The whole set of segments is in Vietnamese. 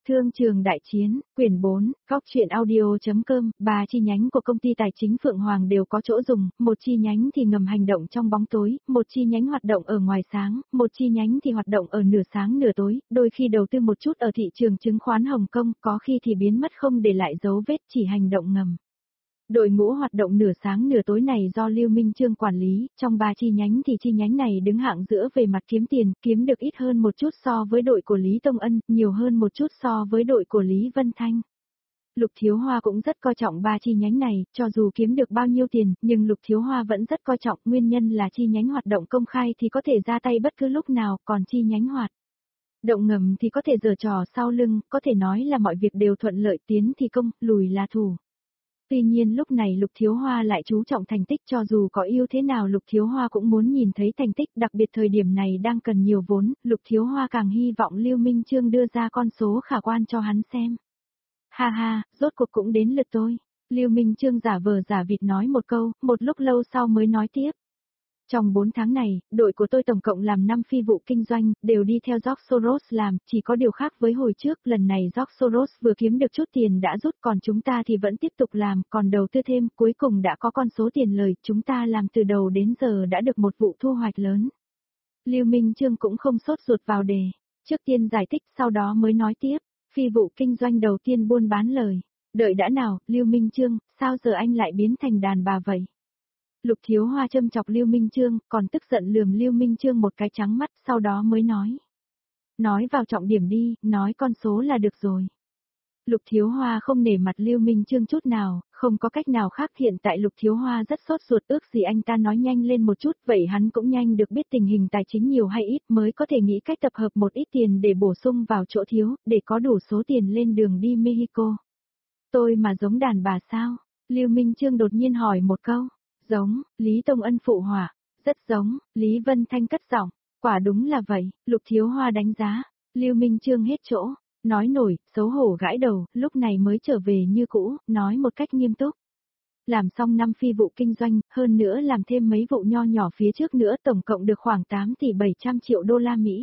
Thương trường đại chiến, quyển 4, góc truyện audio.com, 3 chi nhánh của công ty tài chính Phượng Hoàng đều có chỗ dùng, một chi nhánh thì ngầm hành động trong bóng tối, một chi nhánh hoạt động ở ngoài sáng, một chi nhánh thì hoạt động ở nửa sáng nửa tối, đôi khi đầu tư một chút ở thị trường chứng khoán Hồng Kông, có khi thì biến mất không để lại dấu vết chỉ hành động ngầm. Đội ngũ hoạt động nửa sáng nửa tối này do Lưu Minh Chương quản lý, trong 3 chi nhánh thì chi nhánh này đứng hạng giữa về mặt kiếm tiền, kiếm được ít hơn một chút so với đội của Lý Tông Ân, nhiều hơn một chút so với đội của Lý Vân Thanh. Lục Thiếu Hoa cũng rất coi trọng 3 chi nhánh này, cho dù kiếm được bao nhiêu tiền, nhưng Lục Thiếu Hoa vẫn rất coi trọng, nguyên nhân là chi nhánh hoạt động công khai thì có thể ra tay bất cứ lúc nào, còn chi nhánh hoạt động ngầm thì có thể giở trò sau lưng, có thể nói là mọi việc đều thuận lợi, tiến thì công, lùi là thủ. Tuy nhiên lúc này Lục Thiếu Hoa lại chú trọng thành tích, cho dù có yêu thế nào Lục Thiếu Hoa cũng muốn nhìn thấy thành tích, đặc biệt thời điểm này đang cần nhiều vốn, Lục Thiếu Hoa càng hy vọng Lưu Minh Chương đưa ra con số khả quan cho hắn xem. Ha ha, rốt cuộc cũng đến lượt tôi. Lưu Minh Chương giả vờ giả vịt nói một câu, một lúc lâu sau mới nói tiếp. Trong 4 tháng này, đội của tôi tổng cộng làm 5 phi vụ kinh doanh, đều đi theo George Soros làm, chỉ có điều khác với hồi trước, lần này George Soros vừa kiếm được chút tiền đã rút, còn chúng ta thì vẫn tiếp tục làm, còn đầu tư thêm, cuối cùng đã có con số tiền lời, chúng ta làm từ đầu đến giờ đã được một vụ thu hoạch lớn. Lưu Minh Chương cũng không sốt ruột vào đề, trước tiên giải thích sau đó mới nói tiếp, phi vụ kinh doanh đầu tiên buôn bán lời. Đợi đã nào, Lưu Minh Chương, sao giờ anh lại biến thành đàn bà vậy? Lục Thiếu Hoa châm chọc Lưu Minh Chương, còn tức giận lườm Lưu Minh Chương một cái trắng mắt, sau đó mới nói. Nói vào trọng điểm đi, nói con số là được rồi. Lục Thiếu Hoa không nể mặt Lưu Minh Chương chút nào, không có cách nào khác, hiện tại Lục Thiếu Hoa rất sốt ruột, ước gì anh ta nói nhanh lên một chút, vậy hắn cũng nhanh được biết tình hình tài chính nhiều hay ít, mới có thể nghĩ cách tập hợp một ít tiền để bổ sung vào chỗ thiếu, để có đủ số tiền lên đường đi Mexico. Tôi mà giống đàn bà sao? Lưu Minh Chương đột nhiên hỏi một câu. Giống, Lý Tông Ân phụ họa, rất giống, Lý Vân Thanh cất giọng, quả đúng là vậy, Lục Thiếu Hoa đánh giá, Lưu Minh Chương hết chỗ, nói nổi, xấu hổ gãi đầu, lúc này mới trở về như cũ, nói một cách nghiêm túc. Làm xong 5 phi vụ kinh doanh, hơn nữa làm thêm mấy vụ nho nhỏ phía trước nữa, tổng cộng được khoảng 8 tỷ 700 triệu đô la Mỹ.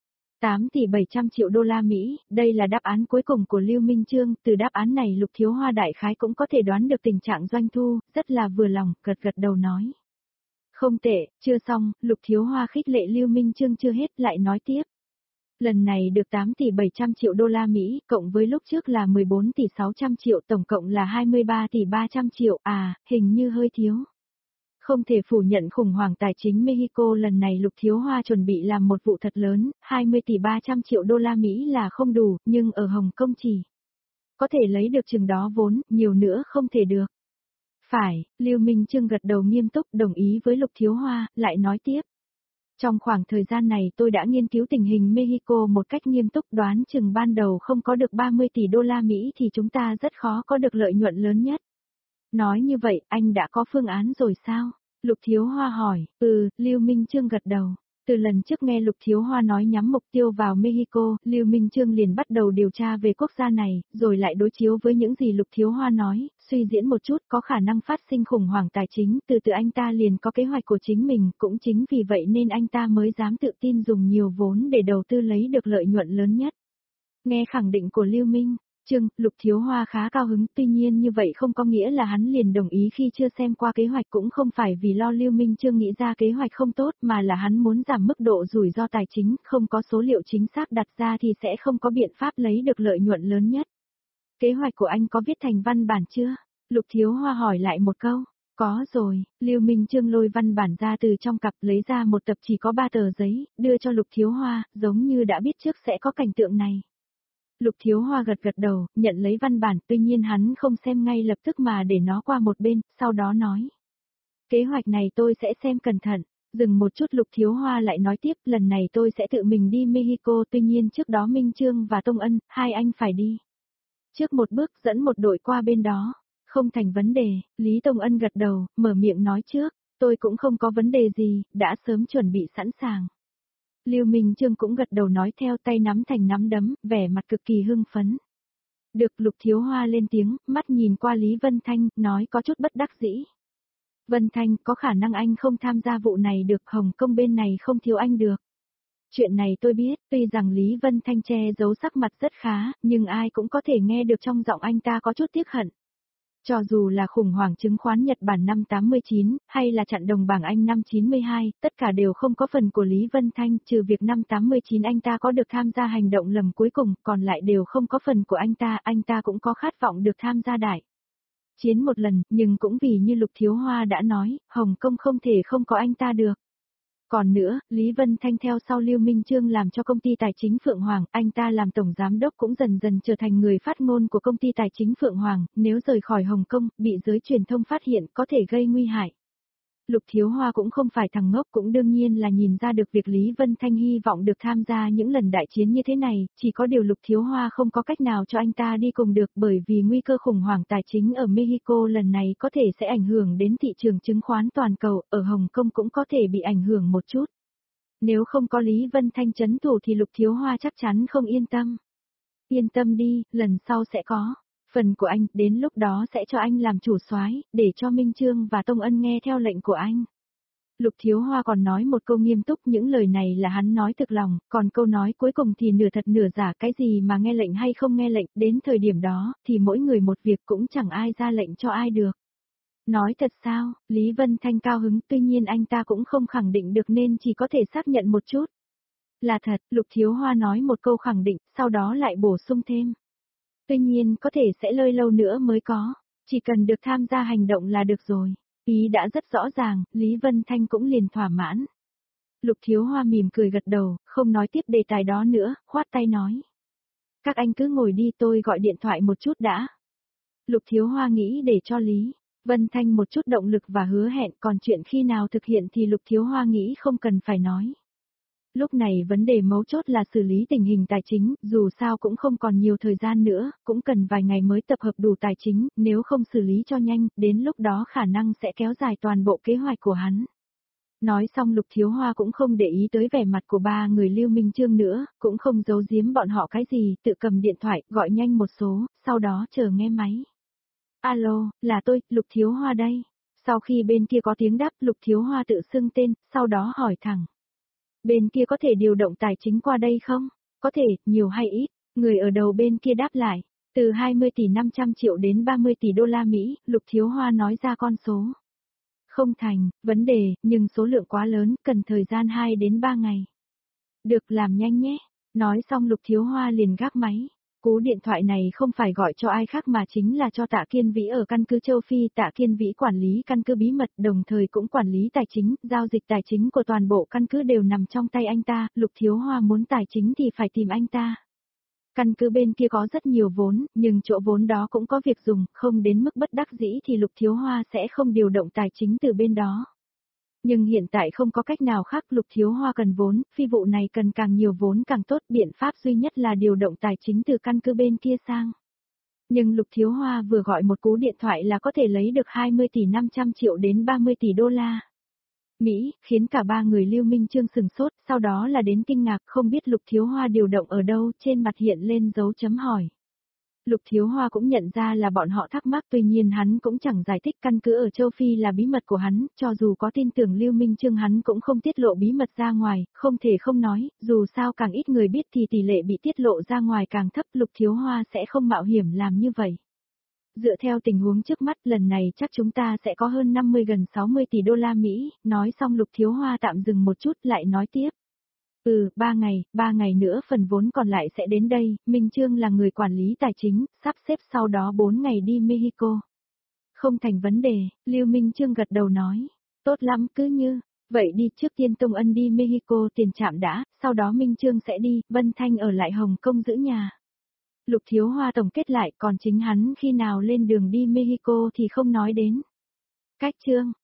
8 tỷ 700 triệu đô la Mỹ, đây là đáp án cuối cùng của Lưu Minh Chương, từ đáp án này Lục Thiếu Hoa đại khái cũng có thể đoán được tình trạng doanh thu, rất là vừa lòng, gật gật đầu nói. Không tệ, chưa xong, Lục Thiếu Hoa khích lệ Lưu Minh Chương chưa hết, lại nói tiếp. Lần này được 8 tỷ 700 triệu đô la Mỹ, cộng với lúc trước là 14 tỷ 600 triệu, tổng cộng là 23 tỷ 300 triệu, hình như hơi thiếu. Không thể phủ nhận khủng hoảng tài chính Mexico lần này Lục Thiếu Hoa chuẩn bị làm một vụ thật lớn, 20 tỷ 300 triệu đô la Mỹ là không đủ, nhưng ở Hồng Kông chỉ có thể lấy được chừng đó vốn, nhiều nữa không thể được. Phải, Lưu Minh Chương gật đầu nghiêm túc đồng ý với Lục Thiếu Hoa, lại nói tiếp. Trong khoảng thời gian này tôi đã nghiên cứu tình hình Mexico một cách nghiêm túc, đoán chừng ban đầu không có được 30 tỷ đô la Mỹ thì chúng ta rất khó có được lợi nhuận lớn nhất. Nói như vậy, anh đã có phương án rồi sao? Lục Thiếu Hoa hỏi, Lưu Minh Chương gật đầu. Từ lần trước nghe Lục Thiếu Hoa nói nhắm mục tiêu vào Mexico, Lưu Minh Chương liền bắt đầu điều tra về quốc gia này, rồi lại đối chiếu với những gì Lục Thiếu Hoa nói, suy diễn một chút có khả năng phát sinh khủng hoảng tài chính, từ từ anh ta liền có kế hoạch của chính mình, cũng chính vì vậy nên anh ta mới dám tự tin dùng nhiều vốn để đầu tư lấy được lợi nhuận lớn nhất. Nghe khẳng định của Lưu Minh Chương, Lục Thiếu Hoa khá cao hứng, tuy nhiên như vậy không có nghĩa là hắn liền đồng ý khi chưa xem qua kế hoạch, cũng không phải vì lo Lưu Minh Chương nghĩ ra kế hoạch không tốt mà là hắn muốn giảm mức độ rủi ro tài chính, không có số liệu chính xác đặt ra thì sẽ không có biện pháp lấy được lợi nhuận lớn nhất. Kế hoạch của anh có viết thành văn bản chưa? Lục Thiếu Hoa hỏi lại một câu. Có rồi, Lưu Minh Chương lôi văn bản ra từ trong cặp lấy ra một tập chỉ có 3 tờ giấy, đưa cho Lục Thiếu Hoa, giống như đã biết trước sẽ có cảnh tượng này. Lục Thiếu Hoa gật gật đầu, nhận lấy văn bản, tuy nhiên hắn không xem ngay lập tức mà để nó qua một bên, sau đó nói. Kế hoạch này tôi sẽ xem cẩn thận, dừng một chút Lục Thiếu Hoa lại nói tiếp, lần này tôi sẽ tự mình đi Mexico, tuy nhiên trước đó Minh Chương và Tông Ân, hai anh phải đi. Trước một bước dẫn một đội qua bên đó, không thành vấn đề, Lý Tông Ân gật đầu, mở miệng nói trước, tôi cũng không có vấn đề gì, đã sớm chuẩn bị sẵn sàng. Lưu Minh Chương cũng gật đầu nói theo, tay nắm thành nắm đấm, vẻ mặt cực kỳ hưng phấn. Được, Lục Thiếu Hoa lên tiếng, mắt nhìn qua Lý Vân Thanh, nói có chút bất đắc dĩ. Vân Thanh, có khả năng anh không tham gia vụ này được, Hồng Kông bên này không thiếu anh được. Chuyện này tôi biết, tuy rằng Lý Vân Thanh che giấu sắc mặt rất khá, nhưng ai cũng có thể nghe được trong giọng anh ta có chút tiếc hận. Cho dù là khủng hoảng chứng khoán Nhật Bản năm 89, hay là chặn đồng bảng Anh năm 92, tất cả đều không có phần của Lý Vân Thanh, trừ việc năm 89 anh ta có được tham gia hành động lầm cuối cùng, còn lại đều không có phần của anh ta cũng có khát vọng được tham gia đại chiến một lần, nhưng cũng vì như Lục Thiếu Hoa đã nói, Hồng Kông không thể không có anh ta được. Còn nữa, Lý Vân Thanh theo sau Lưu Minh Chương làm cho công ty tài chính Phượng Hoàng, anh ta làm tổng giám đốc cũng dần dần trở thành người phát ngôn của công ty tài chính Phượng Hoàng, nếu rời khỏi Hồng Kông, bị giới truyền thông phát hiện có thể gây nguy hại. Lục Thiếu Hoa cũng không phải thằng ngốc, cũng đương nhiên là nhìn ra được việc Lý Vân Thanh hy vọng được tham gia những lần đại chiến như thế này, chỉ có điều Lục Thiếu Hoa không có cách nào cho anh ta đi cùng được bởi vì nguy cơ khủng hoảng tài chính ở Mexico lần này có thể sẽ ảnh hưởng đến thị trường chứng khoán toàn cầu, ở Hồng Kông cũng có thể bị ảnh hưởng một chút. Nếu không có Lý Vân Thanh trấn thủ thì Lục Thiếu Hoa chắc chắn không yên tâm. Yên tâm đi, lần sau sẽ có. Phần của anh, đến lúc đó sẽ cho anh làm chủ soái, để cho Minh Chương và Tông Ân nghe theo lệnh của anh. Lục Thiếu Hoa còn nói một câu nghiêm túc, những lời này là hắn nói thực lòng, còn câu nói cuối cùng thì nửa thật nửa giả, cái gì mà nghe lệnh hay không nghe lệnh, đến thời điểm đó, thì mỗi người một việc cũng chẳng ai ra lệnh cho ai được. Nói thật sao, Lý Vân Thanh cao hứng, tuy nhiên anh ta cũng không khẳng định được nên chỉ có thể xác nhận một chút. Là thật, Lục Thiếu Hoa nói một câu khẳng định, sau đó lại bổ sung thêm. Tuy nhiên có thể sẽ lơi lâu nữa mới có, chỉ cần được tham gia hành động là được rồi. Ý đã rất rõ ràng, Lý Vân Thanh cũng liền thỏa mãn. Lục Thiếu Hoa mỉm cười gật đầu, không nói tiếp đề tài đó nữa, khoát tay nói. Các anh cứ ngồi đi, tôi gọi điện thoại một chút đã. Lục Thiếu Hoa nghĩ để cho Lý Vân Thanh một chút động lực và hứa hẹn, còn chuyện khi nào thực hiện thì Lục Thiếu Hoa nghĩ không cần phải nói. Lúc này vấn đề mấu chốt là xử lý tình hình tài chính, dù sao cũng không còn nhiều thời gian nữa, cũng cần vài ngày mới tập hợp đủ tài chính, nếu không xử lý cho nhanh, đến lúc đó khả năng sẽ kéo dài toàn bộ kế hoạch của hắn. Nói xong Lục Thiếu Hoa cũng không để ý tới vẻ mặt của ba người Lưu Minh Chương nữa, cũng không giấu giếm bọn họ cái gì, tự cầm điện thoại, gọi nhanh một số, sau đó chờ nghe máy. Alo, là tôi, Lục Thiếu Hoa đây. Sau khi bên kia có tiếng đáp, Lục Thiếu Hoa tự xưng tên, sau đó hỏi thẳng. Bên kia có thể điều động tài chính qua đây không? Có thể, nhiều hay ít? Người ở đầu bên kia đáp lại. Từ 20 tỷ 500 triệu đến 30 tỷ đô la Mỹ, Lục Thiếu Hoa nói ra con số. Không thành, vấn đề, nhưng số lượng quá lớn, cần thời gian 2 đến 3 ngày. Được, làm nhanh nhé. Nói xong Lục Thiếu Hoa liền gác máy. Cú điện thoại này không phải gọi cho ai khác mà chính là cho Tạ Kiên Vĩ ở căn cứ châu Phi. Tạ Kiên Vĩ quản lý căn cứ bí mật, đồng thời cũng quản lý tài chính, giao dịch tài chính của toàn bộ căn cứ đều nằm trong tay anh ta, Lục Thiếu Hoa muốn tài chính thì phải tìm anh ta. Căn cứ bên kia có rất nhiều vốn, nhưng chỗ vốn đó cũng có việc dùng, không đến mức bất đắc dĩ thì Lục Thiếu Hoa sẽ không điều động tài chính từ bên đó. Nhưng hiện tại không có cách nào khác, Lục Thiếu Hoa cần vốn, phi vụ này cần càng nhiều vốn càng tốt, biện pháp duy nhất là điều động tài chính từ căn cứ bên kia sang. Nhưng Lục Thiếu Hoa vừa gọi một cú điện thoại là có thể lấy được 20 tỷ 500 triệu đến 30 tỷ đô la Mỹ, khiến cả ba người Lưu Minh Chương sừng sốt, sau đó là đến kinh ngạc không biết Lục Thiếu Hoa điều động ở đâu, trên mặt hiện lên dấu chấm hỏi. Lục Thiếu Hoa cũng nhận ra là bọn họ thắc mắc, tuy nhiên hắn cũng chẳng giải thích, căn cứ ở châu Phi là bí mật của hắn, cho dù có tin tưởng Lưu Minh Chương hắn cũng không tiết lộ bí mật ra ngoài, không thể không nói, dù sao càng ít người biết thì tỷ lệ bị tiết lộ ra ngoài càng thấp, Lục Thiếu Hoa sẽ không mạo hiểm làm như vậy. Dựa theo tình huống trước mắt, lần này chắc chúng ta sẽ có hơn 50 gần 60 tỷ đô la Mỹ, nói xong Lục Thiếu Hoa tạm dừng một chút lại nói tiếp. 3 ngày nữa phần vốn còn lại sẽ đến đây, Minh Chương là người quản lý tài chính, sắp xếp sau đó 4 ngày đi Mexico. Không thành vấn đề, Lưu Minh Chương gật đầu nói, tốt lắm cứ như, vậy đi trước tiên Tông Ân đi Mexico tiền trạm đã, sau đó Minh Chương sẽ đi, Vân Thanh ở lại Hồng Kông giữ nhà. Lục Thiếu Hoa tổng kết lại, còn chính hắn khi nào lên đường đi Mexico thì không nói đến. Cách chương